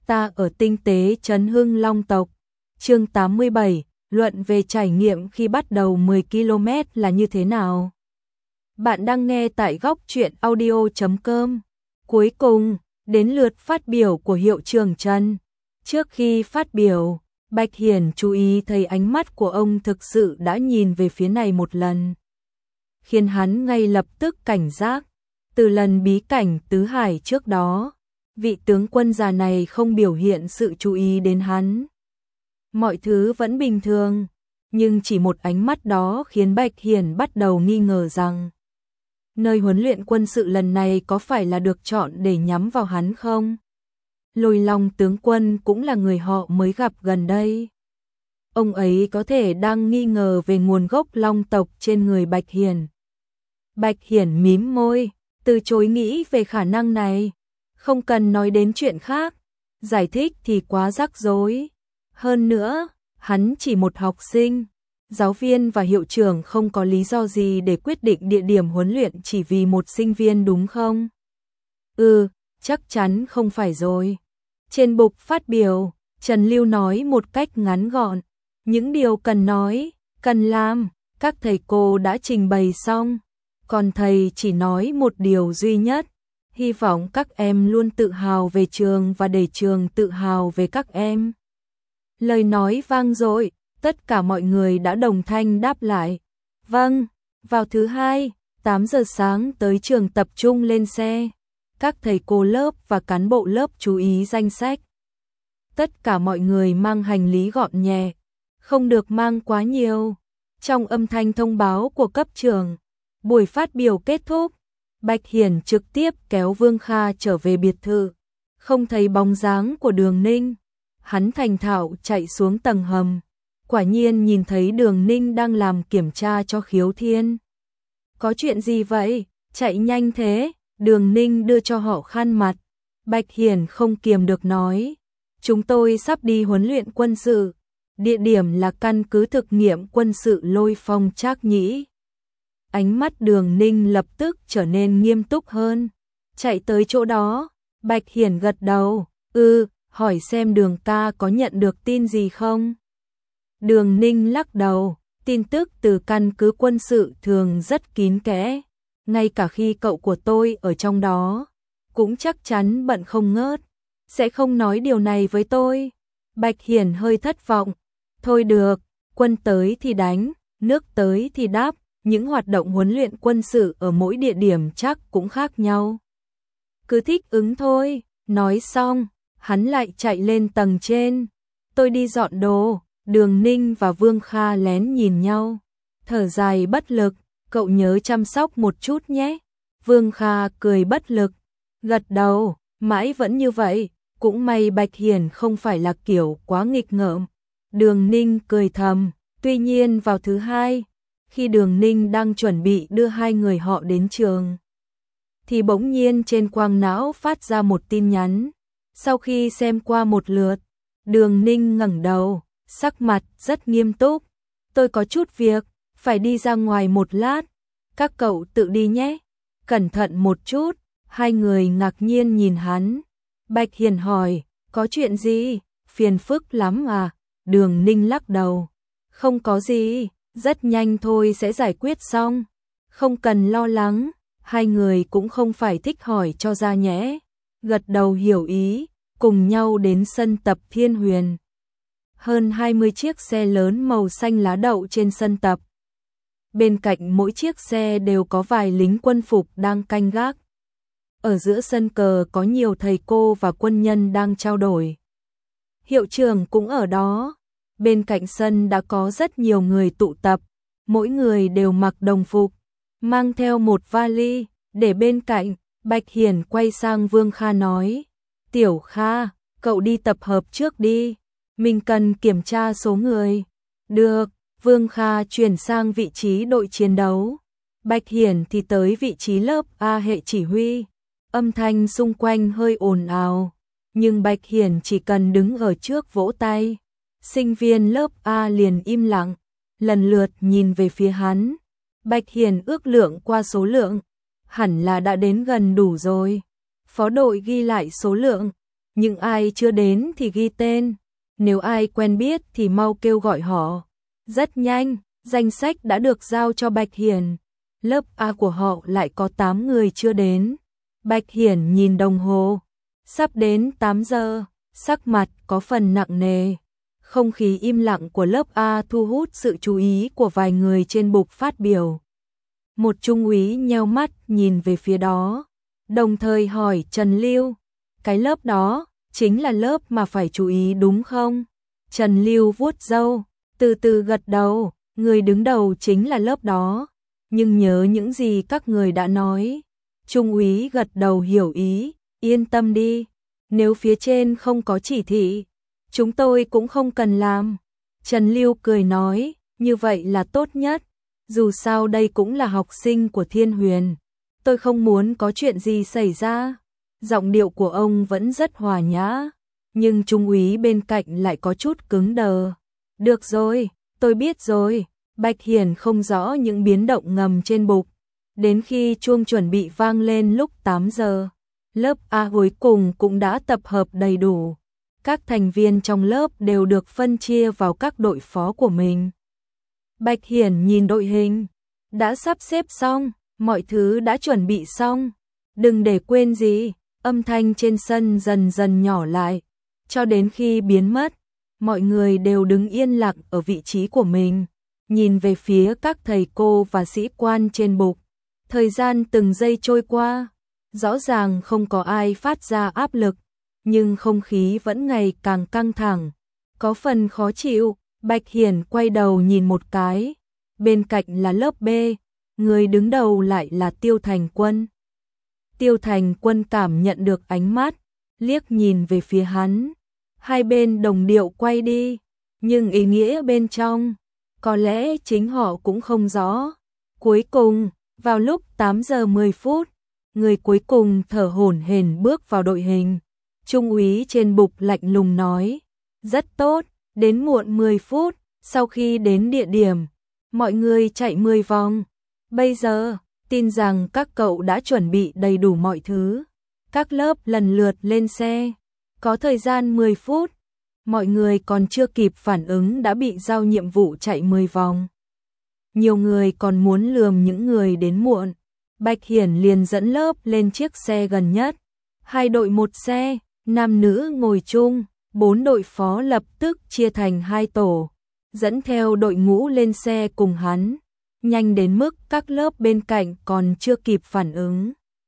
ta ở tinh tế trấn Hưng Long tộc. Chương 87, luận về trải nghiệm khi bắt đầu 10 km là như thế nào? Bạn đang nghe tại góc truyện audio.com. Cuối cùng, đến lượt phát biểu của hiệu trưởng Trần. Trước khi phát biểu, Bạch Hiển chú ý thấy ánh mắt của ông thực sự đã nhìn về phía này một lần, khiến hắn ngay lập tức cảnh giác. Từ lần bí cảnh tứ hải trước đó, vị tướng quân già này không biểu hiện sự chú ý đến hắn. Mọi thứ vẫn bình thường, nhưng chỉ một ánh mắt đó khiến Bạch Hiển bắt đầu nghi ngờ rằng nơi huấn luyện quân sự lần này có phải là được chọn để nhắm vào hắn không? Lôi Long tướng quân cũng là người họ mới gặp gần đây. Ông ấy có thể đang nghi ngờ về nguồn gốc Long tộc trên người Bạch Hiển. Bạch Hiển mím môi, từ chối nghĩ về khả năng này. Không cần nói đến chuyện khác, giải thích thì quá rắc rối. Hơn nữa, hắn chỉ một học sinh. Giáo viên và hiệu trưởng không có lý do gì để quyết định địa điểm huấn luyện chỉ vì một sinh viên đúng không? Chắc chắn không phải rồi. Trên bục phát biểu, Trần Lưu nói một cách ngắn gọn. Những điều cần nói, cần làm, các thầy cô đã trình bày xong. Còn thầy chỉ nói một điều duy nhất. Hy vọng các em luôn tự hào về trường và để trường tự hào về các em. Lời nói vang dội, tất cả mọi người đã đồng thanh đáp lại. Vâng, vào thứ Hai, 8 giờ sáng tới trường tập trung lên xe. Các thầy cô lớp và cán bộ lớp chú ý danh sách. Tất cả mọi người mang hành lý gọn nhẹ, không được mang quá nhiều. Trong âm thanh thông báo của cấp trường, buổi phát biểu kết thúc. Bạch Hiển trực tiếp kéo Vương Kha trở về biệt thự. Không thấy bóng dáng của Đường Ninh. Hắn thành thạo chạy xuống tầng hầm. Quả nhiên nhìn thấy Đường Ninh đang làm kiểm tra cho Khiếu Thiên. Có chuyện gì vậy? Chạy nhanh thế. Đường Ninh đưa cho họ khăn mặt. Bạch Hiển không kiềm được nói. Chúng tôi sắp đi huấn luyện quân sự. Địa điểm là căn cứ thực nghiệm quân sự Lôi Phong Trác Nhĩ. Ánh mắt Đường Ninh lập tức trở nên nghiêm túc hơn. Chạy tới chỗ đó, Bạch Hiển gật đầu. Hỏi xem Đường ca có nhận được tin gì không? Đường Ninh lắc đầu. Tin tức từ căn cứ quân sự thường rất kín kẽ. Ngay cả khi cậu của tôi ở trong đó, cũng chắc chắn bận không ngớt. Sẽ không nói điều này với tôi. Bạch Hiển hơi thất vọng. Thôi được, quân tới thì đánh, nước tới thì đáp. Những hoạt động huấn luyện quân sự ở mỗi địa điểm chắc cũng khác nhau. Cứ thích ứng thôi. Nói xong, hắn lại chạy lên tầng trên. Tôi đi dọn đồ. Đường Ninh và Vương Kha lén nhìn nhau, thở dài bất lực. Cậu nhớ chăm sóc một chút nhé. Vương Kha cười bất lực, gật đầu. Mãi vẫn như vậy. Cũng may Bạch Hiển không phải là kiểu quá nghịch ngợm. Đường Ninh cười thầm. Tuy nhiên vào thứ Hai, khi Đường Ninh đang chuẩn bị đưa hai người họ đến trường, thì bỗng nhiên trên quang não phát ra một tin nhắn. Sau khi xem qua một lượt, Đường Ninh ngẩng đầu, sắc mặt rất nghiêm túc. Tôi có chút việc, phải đi ra ngoài một lát. Các cậu tự đi nhé. Cẩn thận một chút. Hai người ngạc nhiên nhìn hắn. Bạch Hiển hỏi, có chuyện gì? Phiền phức lắm à? Đường Ninh lắc đầu. Không có gì. Rất nhanh thôi sẽ giải quyết xong. Không cần lo lắng. Hai người cũng không phải thích hỏi cho ra nhẽ. Gật đầu hiểu ý. Cùng nhau đến sân tập Thiên Huyền. Hơn 20 chiếc xe lớn màu xanh lá đậu trên sân tập. Bên cạnh mỗi chiếc xe đều có vài lính quân phục đang canh gác. Ở giữa sân cờ có nhiều thầy cô và quân nhân đang trao đổi. Hiệu trưởng cũng ở đó. Bên cạnh sân đã có rất nhiều người tụ tập. Mỗi người đều mặc đồng phục, mang theo một vali. Để bên cạnh, Bạch Hiển quay sang Vương Kha nói. Tiểu Kha, cậu đi tập hợp trước đi. Mình cần kiểm tra số người. Được. Vương Kha chuyển sang vị trí đội chiến đấu. Bạch Hiển thì tới vị trí lớp A hệ chỉ huy. Âm thanh xung quanh hơi ồn ào, nhưng Bạch Hiển chỉ cần đứng ở trước vỗ tay. Sinh viên lớp A liền im lặng, lần lượt nhìn về phía hắn. Bạch Hiển ước lượng qua số lượng, hẳn là đã đến gần đủ rồi. Phó đội ghi lại số lượng, những ai chưa đến thì ghi tên, nếu ai quen biết thì mau kêu gọi họ. Rất nhanh, danh sách đã được giao cho Bạch Hiển. Lớp A của họ lại có 8 người chưa đến. Bạch Hiển nhìn đồng hồ, sắp đến 8 giờ, sắc mặt có phần nặng nề. Không khí im lặng của lớp A thu hút sự chú ý của vài người trên bục phát biểu. Một trung úy nheo mắt nhìn về phía đó, đồng thời hỏi Trần Lưu, cái lớp đó chính là lớp mà phải chú ý đúng không? Trần Lưu vuốt râu, từ từ gật đầu, người đứng đầu chính là lớp đó, nhưng nhớ những gì các người đã nói. Trung úy gật đầu hiểu ý, yên tâm đi, nếu phía trên không có chỉ thị, chúng tôi cũng không cần làm. Trần Lưu cười nói, như vậy là tốt nhất, dù sao đây cũng là học sinh của Thiên Huyền, tôi không muốn có chuyện gì xảy ra. Giọng điệu của ông vẫn rất hòa nhã, nhưng trung úy bên cạnh lại có chút cứng đờ. Được rồi, tôi biết rồi. Bạch Hiển không rõ những biến động ngầm trên bục. Đến khi chuông chuẩn bị vang lên lúc 8 giờ, lớp A cuối cùng cũng đã tập hợp đầy đủ. Các thành viên trong lớp đều được phân chia vào các đội phó của mình. Bạch Hiển nhìn đội hình, đã sắp xếp xong, mọi thứ đã chuẩn bị xong. Đừng để quên gì, âm thanh trên sân dần dần nhỏ lại, cho đến khi biến mất, mọi người đều đứng yên lặng ở vị trí của mình, nhìn về phía các thầy cô và sĩ quan trên bục. Thời gian từng giây trôi qua, rõ ràng không có ai phát ra áp lực, nhưng không khí vẫn ngày càng căng thẳng, có phần khó chịu. Bạch Hiển quay đầu nhìn một cái, bên cạnh là lớp B, người đứng đầu lại là Tiêu Thành Quân. Tiêu Thành Quân cảm nhận được ánh mắt, liếc nhìn về phía hắn. Hai bên đồng điệu quay đi, nhưng ý nghĩa bên trong, có lẽ chính họ cũng không rõ. Cuối cùng, vào lúc 8 giờ 10 phút, người cuối cùng thở hổn hển bước vào đội hình. Trung úy trên bục lạnh lùng nói, rất tốt, đến muộn 10 phút, sau khi đến địa điểm, mọi người chạy 10 vòng. Bây giờ, tin rằng các cậu đã chuẩn bị đầy đủ mọi thứ. Các lớp lần lượt lên xe, có thời gian 10 phút. Mọi người còn chưa kịp phản ứng đã bị giao nhiệm vụ chạy 10 vòng. Nhiều người còn muốn lườm những người đến muộn. Bạch Hiển liền dẫn lớp lên chiếc xe gần nhất. Hai đội một xe, nam nữ ngồi chung, 4 đội phó lập tức chia thành 2 tổ, dẫn theo đội ngũ lên xe cùng hắn, nhanh đến mức các lớp bên cạnh còn chưa kịp phản ứng.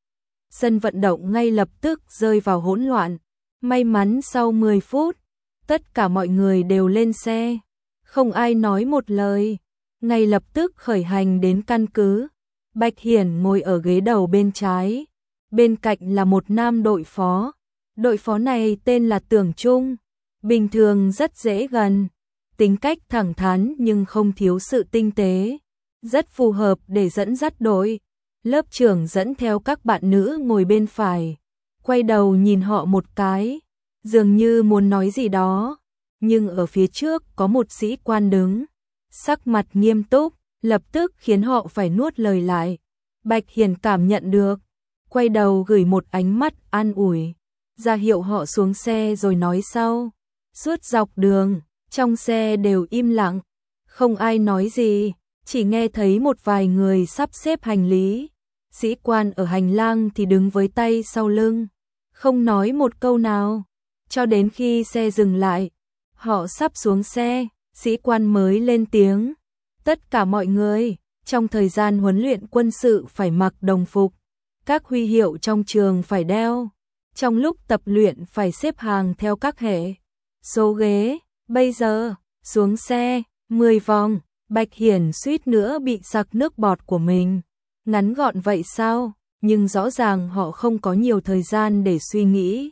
Sân vận động ngay lập tức rơi vào hỗn loạn. May mắn sau 10 phút, tất cả mọi người đều lên xe, không ai nói một lời, ngay lập tức khởi hành đến căn cứ. Bạch Hiển ngồi ở ghế đầu bên trái, bên cạnh là một nam đội phó. Đội phó này tên là Tưởng Trung, bình thường rất dễ gần, tính cách thẳng thắn nhưng không thiếu sự tinh tế, rất phù hợp để dẫn dắt đội. Lớp trưởng dẫn theo các bạn nữ ngồi bên phải, quay đầu nhìn họ một cái, dường như muốn nói gì đó, nhưng ở phía trước có một sĩ quan đứng, sắc mặt nghiêm túc, lập tức khiến họ phải nuốt lời lại. Bạch Hiển cảm nhận được, quay đầu gửi một ánh mắt an ủi, ra hiệu họ xuống xe rồi nói sau. Suốt dọc đường, trong xe đều im lặng, không ai nói gì, chỉ nghe thấy một vài người sắp xếp hành lý. Sĩ quan ở hành lang thì đứng với tay sau lưng, không nói một câu nào, cho đến khi xe dừng lại, họ sắp xuống xe, sĩ quan mới lên tiếng. Tất cả mọi người, trong thời gian huấn luyện quân sự phải mặc đồng phục, các huy hiệu trong trường phải đeo, trong lúc tập luyện phải xếp hàng theo các hệ số ghế. Bây giờ, xuống xe, 10 vòng. Bạch Hiển suýt nữa bị sặc nước bọt của mình. Ngắn gọn vậy sao? Nhưng rõ ràng họ không có nhiều thời gian để suy nghĩ.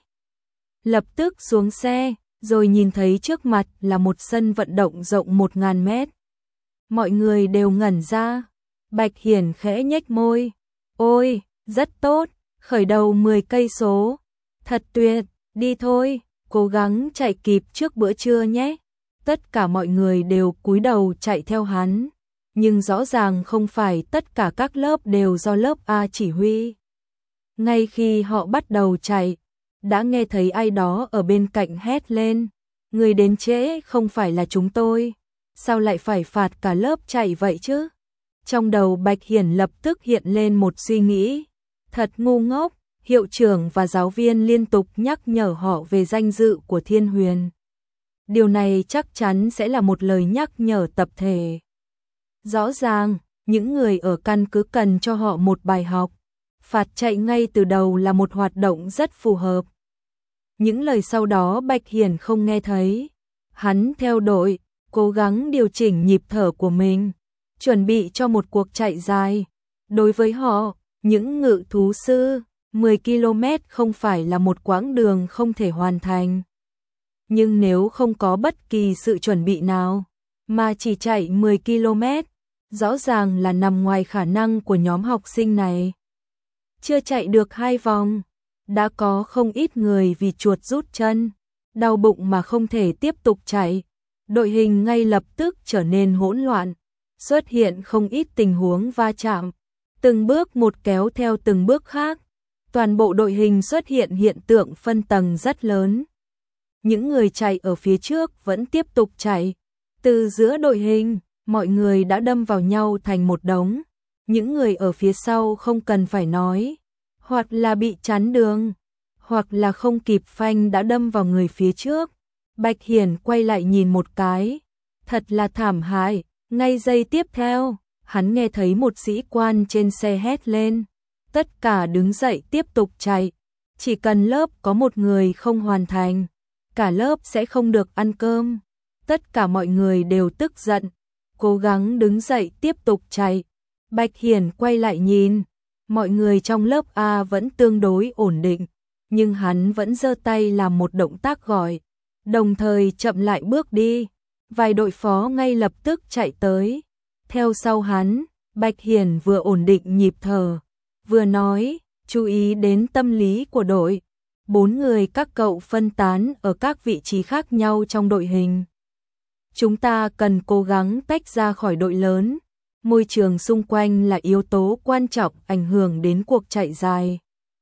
Lập tức xuống xe, rồi nhìn thấy trước mặt là một sân vận động rộng 1000 mét. Mọi người đều ngẩn ra. Bạch Hiển khẽ nhếch môi. Ôi, rất tốt, khởi đầu 10 cây số. Thật tuyệt, đi thôi, cố gắng chạy kịp trước bữa trưa nhé. Tất cả mọi người đều cúi đầu chạy theo hắn, nhưng rõ ràng không phải tất cả các lớp đều do lớp A chỉ huy. Ngay khi họ bắt đầu chạy, đã nghe thấy ai đó ở bên cạnh hét lên, người đến trễ không phải là chúng tôi, sao lại phải phạt cả lớp chạy vậy chứ? Trong đầu Bạch Hiển lập tức hiện lên một suy nghĩ, thật ngu ngốc, hiệu trưởng và giáo viên liên tục nhắc nhở họ về danh dự của Thiên Huyền. Điều này chắc chắn sẽ là một lời nhắc nhở tập thể. Rõ ràng, những người ở căn cứ cần cho họ một bài học. Phạt chạy ngay từ đầu là một hoạt động rất phù hợp. Những lời sau đó Bạch Hiển không nghe thấy. Hắn theo đội, cố gắng điều chỉnh nhịp thở của mình, chuẩn bị cho một cuộc chạy dài. Đối với họ, những ngự thú sư, 10 km không phải là một quãng đường không thể hoàn thành. Nhưng nếu không có bất kỳ sự chuẩn bị nào, mà chỉ chạy 10 km, rõ ràng là nằm ngoài khả năng của nhóm học sinh này. Chưa chạy được 2 vòng, đã có không ít người vì chuột rút chân, đau bụng mà không thể tiếp tục chạy. Đội hình ngay lập tức trở nên hỗn loạn, xuất hiện không ít tình huống va chạm, từng bước một kéo theo từng bước khác. Toàn bộ đội hình xuất hiện hiện tượng phân tầng rất lớn. Những người chạy ở phía trước vẫn tiếp tục chạy. Từ giữa đội hình, mọi người đã đâm vào nhau thành một đống. Những người ở phía sau không cần phải nói, hoặc là bị chắn đường, hoặc là không kịp phanh đã đâm vào người phía trước. Bạch Hiển quay lại nhìn một cái, thật là thảm hại. Ngay giây tiếp theo, hắn nghe thấy một sĩ quan trên xe hét lên, tất cả đứng dậy tiếp tục chạy. Chỉ cần lớp có một người không hoàn thành, cả lớp sẽ không được ăn cơm. Tất cả mọi người đều tức giận, cố gắng đứng dậy tiếp tục chạy. Bạch Hiển quay lại nhìn, mọi người trong lớp A vẫn tương đối ổn định, nhưng hắn vẫn giơ tay làm một động tác gọi, đồng thời chậm lại bước đi. Vài đội phó ngay lập tức chạy tới. Theo sau hắn, Bạch Hiển vừa ổn định nhịp thở, vừa nói, chú ý đến tâm lý của đội. 4 người các cậu phân tán ở các vị trí khác nhau trong đội hình. Chúng ta cần cố gắng tách ra khỏi đội lớn. Môi trường xung quanh là yếu tố quan trọng ảnh hưởng đến cuộc chạy dài.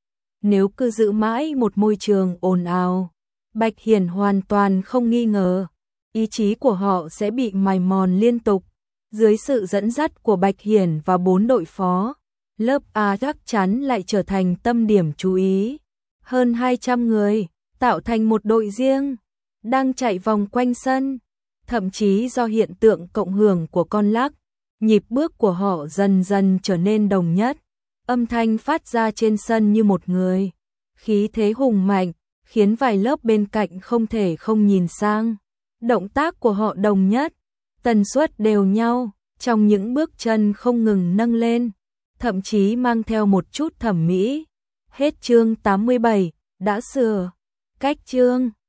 Nếu cứ giữ mãi một môi trường ồn ào, Bạch Hiển hoàn toàn không nghi ngờ, ý chí của họ sẽ bị mài mòn liên tục. Dưới sự dẫn dắt của Bạch Hiển và 4 đội phó, lớp A chắc chắn lại trở thành tâm điểm chú ý. Hơn 200 người, tạo thành một đội riêng, đang chạy vòng quanh sân. Thậm chí do hiện tượng cộng hưởng của con lắc, nhịp bước của họ dần dần trở nên đồng nhất. Âm thanh phát ra trên sân như một người. Khí thế hùng mạnh, khiến vài lớp bên cạnh không thể không nhìn sang. Động tác của họ đồng nhất, tần suất đều nhau, trong những bước chân không ngừng nâng lên, thậm chí mang theo một chút thẩm mỹ. Hết chương 87, đã sửa. Cách chương